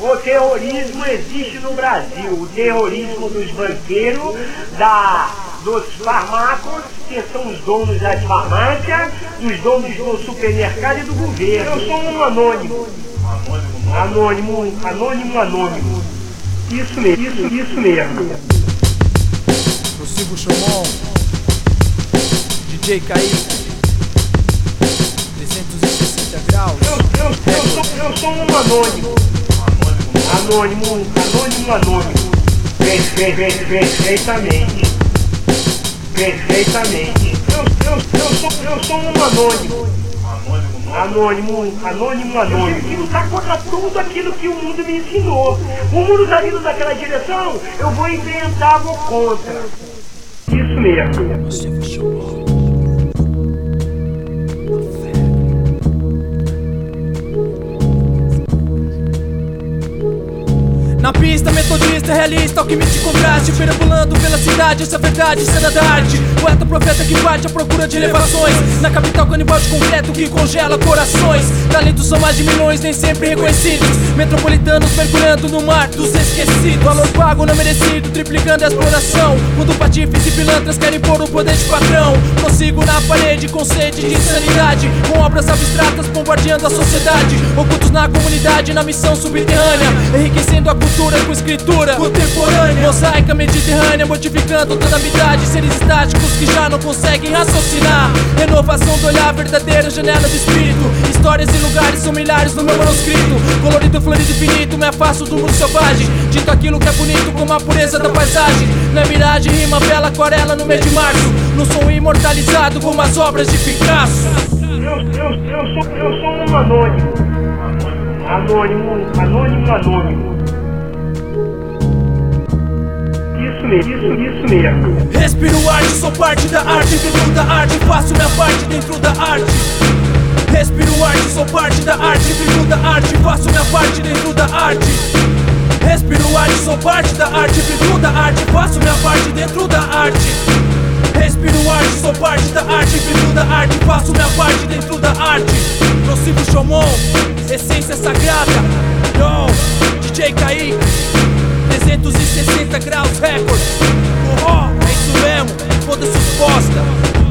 O terrorismo existe no Brasil. O terrorismo dos banqueiros, dos farmacos, que são os donos das farmácias, dos donos do supermercado e do governo. Eu sou um anônimo. Anônimo. Isso mesmo. Silvio Chomon, DJ Kaique, 360 graus. Eu sou um anônimo. Perfeitamente. Eu sou um anônimo. Que lutar contra tudo aquilo que o mundo me ensinou. O mundo está indo naquela direção, eu vou inventar, vou contra. Isso mesmo. Na pista, metodista, realista, alquimista e contraste, perambulando pela cidade, essa é verdade, cena da arte. Poeta, profeta que parte à procura de elevações. Na capital, canibal de concreto que congela corações. Talentos são mais de milhões, nem sempre reconhecidos. Metropolitanos mergulhando no mar dos esquecidos. Valor pago não merecido, triplicando a exploração. Mundo patifes e pilantras querem pôr o poder de patrão. Prossigo na parede com sede de insanidade, com obras abstratas bombardeando a sociedade. Ocultos na comunidade, na missão subterrânea, enriquecendo a cultura com escritura contemporânea. Mosaica mediterrânea, modificando toda a amizade. Seres estáticos que já não conseguem raciocinar. Renovação do olhar, verdadeira janela do espírito. Histórias e lugares são milhares no meu manuscrito. Colorido, florido, infinito, me afasto do mundo selvagem. Dito aquilo que é bonito como a pureza da paisagem. Na miragem, rima, bela aquarela no mês de março. No som imortalizado como as obras de Picasso. Eu sou um anônimo. Isso mesmo. Respiro arte, sou parte da arte, dentro da arte, faço minha parte dentro da arte. Respiro arte, sou parte da arte, dentro da arte, faço minha parte dentro da arte. Respiro arte, sou parte da arte, dentro da arte, faço minha parte dentro da arte. Respiro arte, sou parte da arte, dentro da arte, faço minha parte dentro da arte. Silvio Chomon, essência sagrada. Yo, DJ Kaique, 360 graus records. É isso mesmo, foda-se os bosta.